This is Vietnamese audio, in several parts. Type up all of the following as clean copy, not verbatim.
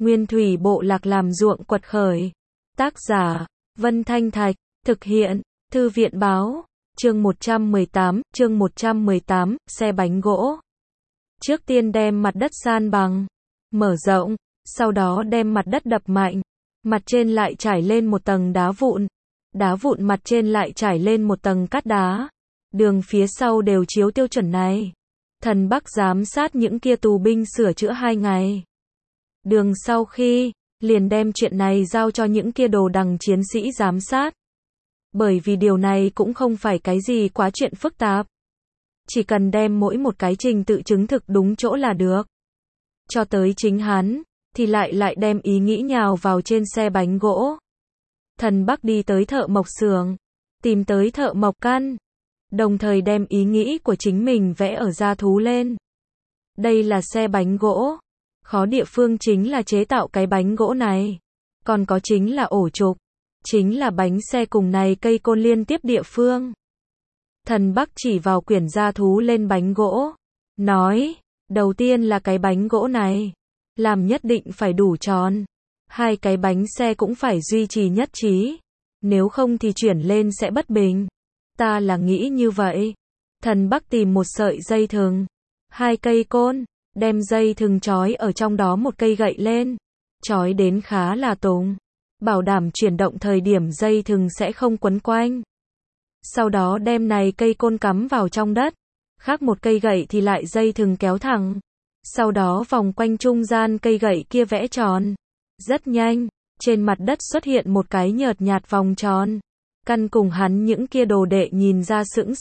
Nguyên thủy bộ lạc làm ruộng quật khởi. Tác giả, Vân Thanh Thạch, thực hiện, Thư viện báo, chương 118, xe bánh gỗ. Trước tiên đem mặt đất san bằng, mở rộng, sau đó đem mặt đất đập mạnh, mặt trên lại trải lên một tầng đá vụn mặt trên lại trải lên một tầng cát đá. Đường phía sau đều chiếu tiêu chuẩn này. Thần Bắc giám sát những kia tù binh sửa chữa 2 ngày. Đường sau khi, liền đem chuyện này giao cho những kia đồ đằng chiến sĩ giám sát. Bởi vì điều này cũng không phải cái gì quá chuyện phức tạp. Chỉ cần đem mỗi một cái trình tự chứng thực đúng chỗ là được. Cho tới chính hắn, thì lại đem ý nghĩ nhào vào trên xe bánh gỗ. Thần Bắc đi tới thợ mộc xưởng, tìm tới thợ mộc căn, đồng thời đem ý nghĩ của chính mình vẽ ở da thú lên. Đây là xe bánh gỗ. Khó địa phương chính là chế tạo cái bánh gỗ này. Còn có chính là ổ trục. Chính là bánh xe cùng này cây côn liên tiếp địa phương. Thần Bắc chỉ vào quyển da thú lên bánh gỗ. Nói, đầu tiên là cái bánh gỗ này. Làm nhất định phải đủ tròn. 2 cái bánh xe cũng phải duy trì nhất trí. Nếu không thì chuyển lên sẽ bất bình. Ta là nghĩ như vậy. Thần Bắc tìm một sợi dây thừng. 2 cây côn. Đem dây thừng trói ở trong đó một cây gậy lên. Trói đến khá là tùng. Bảo đảm chuyển động thời điểm dây thừng sẽ không quấn quanh. Sau đó đem này cây côn cắm vào trong đất. Khác một cây gậy thì lại dây thừng kéo thẳng. Sau đó vòng quanh trung gian cây gậy kia vẽ tròn. Rất nhanh, trên mặt đất xuất hiện một cái nhợt nhạt vòng tròn. Căn cùng hắn những kia đồ đệ nhìn ra sững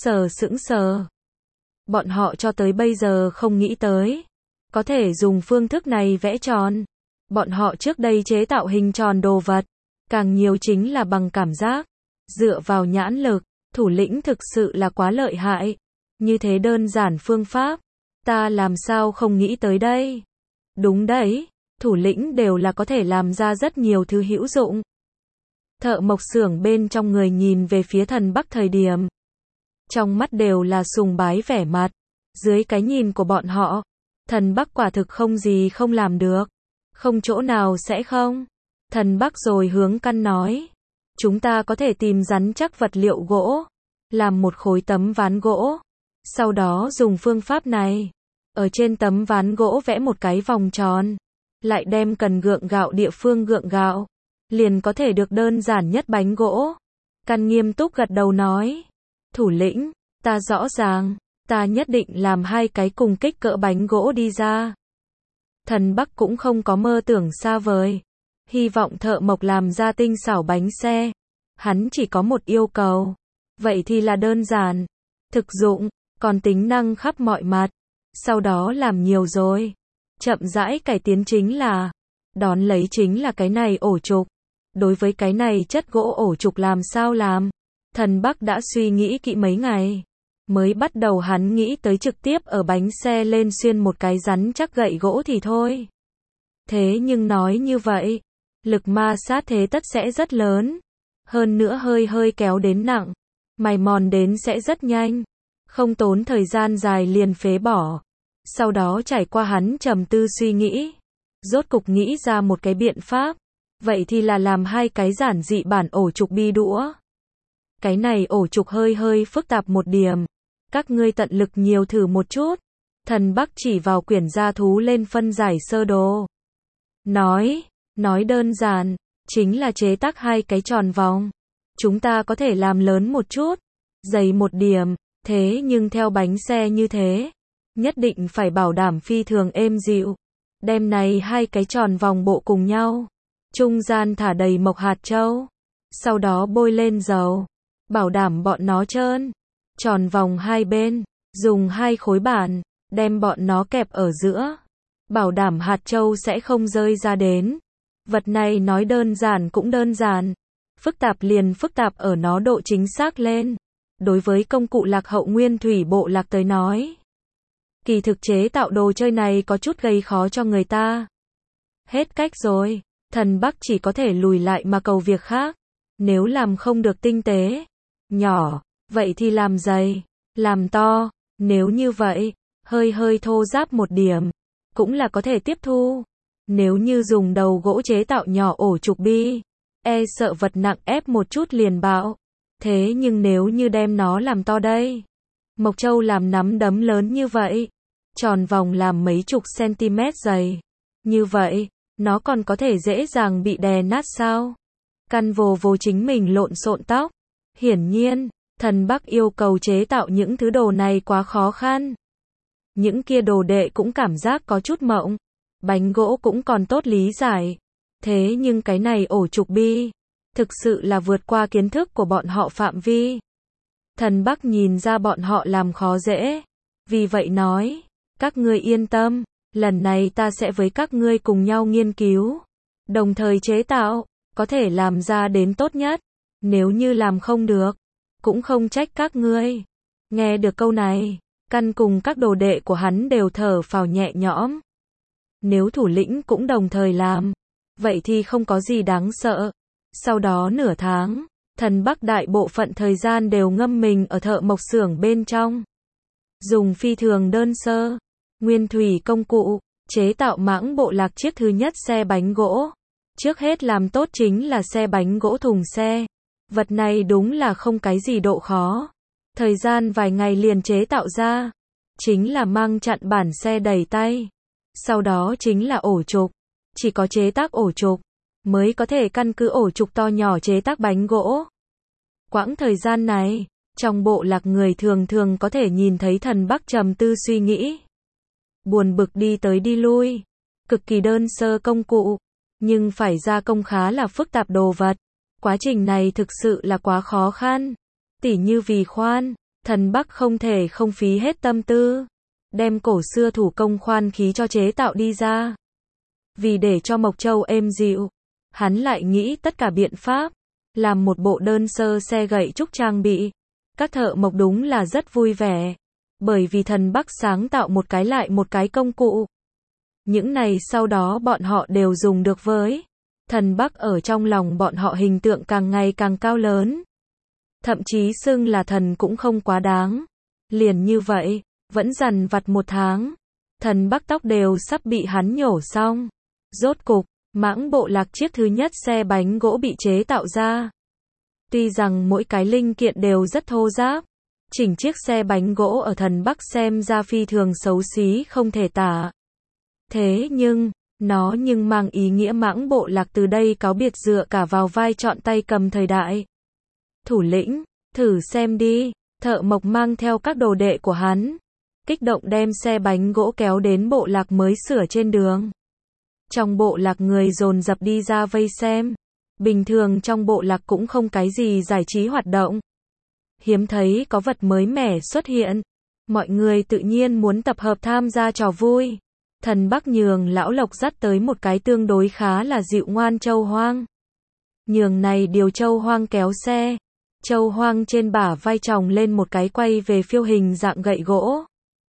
sờ. Bọn họ cho tới bây giờ không nghĩ tới. Có thể dùng phương thức này vẽ tròn. Bọn họ trước đây chế tạo hình tròn đồ vật. Càng nhiều chính là bằng cảm giác. Dựa vào nhãn lực, thủ lĩnh thực sự là quá lợi hại. Như thế đơn giản phương pháp. Ta làm sao không nghĩ tới đây. Đúng đấy, thủ lĩnh đều là có thể làm ra rất nhiều thứ hữu dụng. Thợ mộc xưởng bên trong người nhìn về phía thần Bắc thời điểm. Trong mắt đều là sùng bái vẻ mặt. Dưới cái nhìn của bọn họ, thần Bắc quả thực không gì không làm được. Không chỗ nào sẽ không. Thần Bắc rồi hướng căn nói. Chúng ta có thể tìm rắn chắc vật liệu gỗ. Làm một khối tấm ván gỗ. Sau đó dùng phương pháp này. Ở trên tấm ván gỗ vẽ một cái vòng tròn. Lại đem cần gượng gạo địa phương gượng gạo. Liền có thể được đơn giản nhất bánh gỗ. Căn nghiêm túc gật đầu nói. Thủ lĩnh, ta rõ ràng. Ta nhất định làm 2 cái cùng kích cỡ bánh gỗ đi ra. Thần Bắc cũng không có mơ tưởng xa vời. Hy vọng thợ mộc làm ra tinh xảo bánh xe. Hắn chỉ có một yêu cầu. Vậy thì là đơn giản, thực dụng, còn tính năng khắp mọi mặt. Sau đó làm nhiều rồi. Chậm rãi cải tiến chính là. Đón lấy chính là cái này ổ trục. Đối với cái này chất gỗ ổ trục làm sao làm. Thần Bắc đã suy nghĩ kỹ mấy ngày. Mới bắt đầu hắn nghĩ tới trực tiếp ở bánh xe lên xuyên một cái rắn chắc gậy gỗ thì thôi. Thế nhưng nói như vậy, lực ma sát thế tất sẽ rất lớn. Hơn nữa hơi kéo đến nặng. Mài mòn đến sẽ rất nhanh. Không tốn thời gian dài liền phế bỏ. Sau đó trải qua hắn trầm tư suy nghĩ. Rốt cục nghĩ ra một cái biện pháp. Vậy thì là làm 2 cái giản dị bản ổ trục bi đũa. Cái này ổ trục hơi phức tạp một điểm. Các ngươi tận lực nhiều thử một chút. Thần Bắc chỉ vào quyển da thú lên phân giải sơ đồ. Nói đơn giản, chính là chế tác 2 cái tròn vòng. Chúng ta có thể làm lớn một chút, dày một điểm, thế nhưng theo bánh xe như thế, nhất định phải bảo đảm phi thường êm dịu. Đem này 2 cái tròn vòng bộ cùng nhau, trung gian thả đầy mộc hạt châu, sau đó bôi lên dầu, bảo đảm bọn nó trơn. Tròn vòng 2 bên, dùng 2 khối bản, đem bọn nó kẹp ở giữa, bảo đảm hạt châu sẽ không rơi ra đến. Vật này nói đơn giản cũng đơn giản, phức tạp liền phức tạp ở nó độ chính xác lên. Đối với công cụ lạc hậu nguyên thủy bộ lạc tới nói, kỳ thực chế tạo đồ chơi này có chút gây khó cho người ta. Hết cách rồi, thần Bắc chỉ có thể lùi lại mà cầu việc khác. Nếu làm không được tinh tế, nhỏ, vậy thì làm dày, làm to. Nếu như vậy, hơi thô ráp một điểm, cũng là có thể tiếp thu. Nếu như dùng đầu gỗ chế tạo nhỏ ổ trục bi, e sợ vật nặng ép một chút liền bạo. Thế nhưng nếu như đem nó làm to đây, Mộc Châu làm nắm đấm lớn như vậy, tròn vòng làm mấy chục cm dày, như vậy, nó còn có thể dễ dàng bị đè nát sao? Căn vồ vồ chính mình lộn xộn tóc. Hiển nhiên, thần Bắc yêu cầu chế tạo những thứ đồ này quá khó khăn. Những kia đồ đệ cũng cảm giác có chút mộng. Bánh gỗ cũng còn tốt lý giải. Thế nhưng cái này ổ trục bi, thực sự là vượt qua kiến thức của bọn họ phạm vi. Thần Bắc nhìn ra bọn họ làm khó dễ. Vì vậy nói, các ngươi yên tâm, lần này ta sẽ với các ngươi cùng nhau nghiên cứu, đồng thời chế tạo, có thể làm ra đến tốt nhất. Nếu như làm không được, cũng không trách các ngươi. Nghe được câu này, Căn cùng các đồ đệ của hắn đều thở phào nhẹ nhõm. Nếu thủ lĩnh cũng đồng thời làm, vậy thì không có gì đáng sợ. Sau đó nửa tháng, thần Bắc đại bộ phận thời gian đều ngâm mình ở thợ mộc xưởng bên trong. Dùng phi thường đơn sơ, nguyên thủy công cụ, chế tạo mãng bộ lạc chiếc thứ nhất xe bánh gỗ. Trước hết làm tốt chính là xe bánh gỗ thùng xe. Vật này đúng là không cái gì độ khó. Thời gian vài ngày liền chế tạo ra. Chính là mang chặn bản xe đẩy tay. Sau đó chính là ổ trục. Chỉ có chế tác ổ trục, mới có thể căn cứ ổ trục to nhỏ chế tác bánh gỗ. Quãng thời gian này, trong bộ lạc người thường thường có thể nhìn thấy thần Bắc trầm tư suy nghĩ. Buồn bực đi tới đi lui. Cực kỳ đơn sơ công cụ. Nhưng phải gia công khá là phức tạp đồ vật. Quá trình này thực sự là quá khó khăn. Tỉ như vì khoan, thần Bắc không thể không phí hết tâm tư. Đem cổ xưa thủ công khoan khí cho chế tạo đi ra. Vì để cho Mộc Châu êm dịu, hắn lại nghĩ tất cả biện pháp. Làm một bộ đơn sơ xe gậy trúc trang bị. Các thợ mộc đúng là rất vui vẻ. Bởi vì thần Bắc sáng tạo một cái lại một cái công cụ. Những này sau đó bọn họ đều dùng được với. Thần Bắc ở trong lòng bọn họ hình tượng càng ngày càng cao lớn. Thậm chí xưng là thần cũng không quá đáng. Liền như vậy, vẫn dằn vặt một tháng. Thần Bắc tóc đều sắp bị hắn nhổ xong. Rốt cục, mãng bộ lạc chiếc thứ nhất xe bánh gỗ bị chế tạo ra. Tuy rằng mỗi cái linh kiện đều rất thô ráp. Chỉnh chiếc xe bánh gỗ ở thần Bắc xem ra phi thường xấu xí không thể tả. Thế nhưng, nó mang ý nghĩa mãng bộ lạc từ đây cáo biệt dựa cả vào vai chọn tay cầm thời đại. Thủ lĩnh, thử xem đi, thợ mộc mang theo các đồ đệ của hắn. Kích động đem xe bánh gỗ kéo đến bộ lạc mới sửa trên đường. Trong bộ lạc người dồn dập đi ra vây xem. Bình thường trong bộ lạc cũng không cái gì giải trí hoạt động. Hiếm thấy có vật mới mẻ xuất hiện. Mọi người tự nhiên muốn tập hợp tham gia trò vui. Thần Bắc nhường lão Lộc dắt tới một cái tương đối khá là dịu ngoan trâu hoang. Nhường này điều trâu hoang kéo xe. Trâu hoang trên bả vai chồng lên một cái quay về phiêu hình dạng gậy gỗ.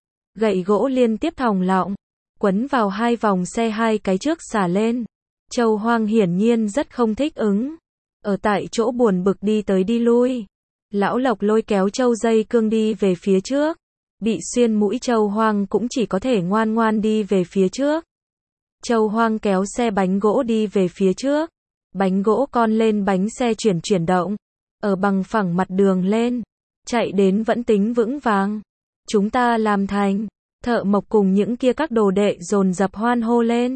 Gậy gỗ liên tiếp thòng lọng, quấn vào hai vòng xe hai cái trước xả lên. Trâu hoang hiển nhiên rất không thích ứng. Ở tại chỗ buồn bực đi tới đi lui. Lão Lộc lôi kéo trâu dây cương đi về phía trước. Bị xuyên mũi trâu hoang cũng chỉ có thể ngoan ngoan đi về phía trước. Trâu hoang kéo xe bánh gỗ đi về phía trước. Bánh gỗ con lên bánh xe chuyển động. Ở bằng phẳng mặt đường lên. Chạy đến vẫn tính vững vàng. Chúng ta làm thành. Thợ mộc cùng những kia các đồ đệ dồn dập hoan hô lên.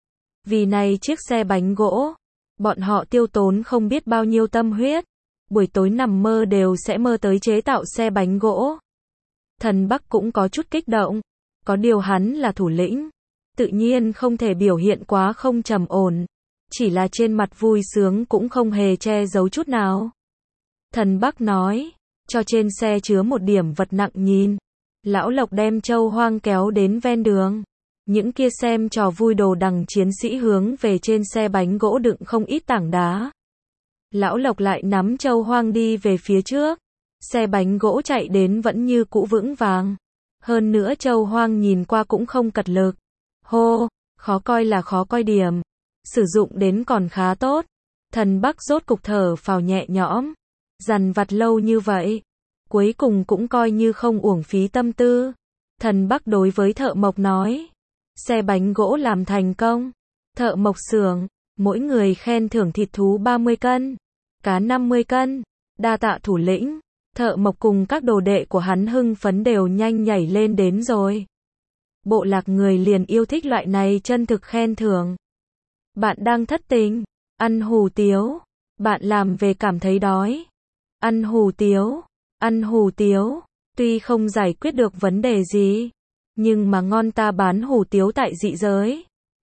Vì này chiếc xe bánh gỗ. Bọn họ tiêu tốn không biết bao nhiêu tâm huyết. Buổi tối nằm mơ đều sẽ mơ tới chế tạo xe bánh gỗ. Thần Bắc cũng có chút kích động. Có điều hắn là thủ lĩnh. Tự nhiên không thể biểu hiện quá không trầm ổn. Chỉ là trên mặt vui sướng cũng không hề che giấu chút nào. Thần Bắc nói. Cho trên xe chứa một điểm vật nặng nhìn. Lão Lộc đem trâu hoang kéo đến ven đường. Những kia xem trò vui đồ đằng chiến sĩ hướng về trên xe bánh gỗ đựng không ít tảng đá. Lão Lộc lại nắm trâu hoang đi về phía trước. Xe bánh gỗ chạy đến vẫn như cũ vững vàng. Hơn nữa trâu hoang nhìn qua cũng không cật lực. Hô, khó coi là khó coi điểm. Sử dụng đến còn khá tốt. Thần Bắc rốt cục thở phào nhẹ nhõm. Dằn vặt lâu như vậy. Cuối cùng cũng coi như không uổng phí tâm tư. Thần Bắc đối với thợ mộc nói. Xe bánh gỗ làm thành công. Thợ mộc xưởng, mỗi người khen thưởng thịt thú 30 cân, cá 50 cân, đa tạ thủ lĩnh. Thợ mộc cùng các đồ đệ của hắn hưng phấn đều nhanh nhảy lên đến rồi. Bộ lạc người liền yêu thích loại này chân thực khen thưởng. Bạn đang thất tình, ăn hủ tiếu, bạn làm về cảm thấy đói. Ăn hủ tiếu, ăn hủ tiếu, tuy không giải quyết được vấn đề gì, nhưng mà ngon ta bán hủ tiếu tại dị giới.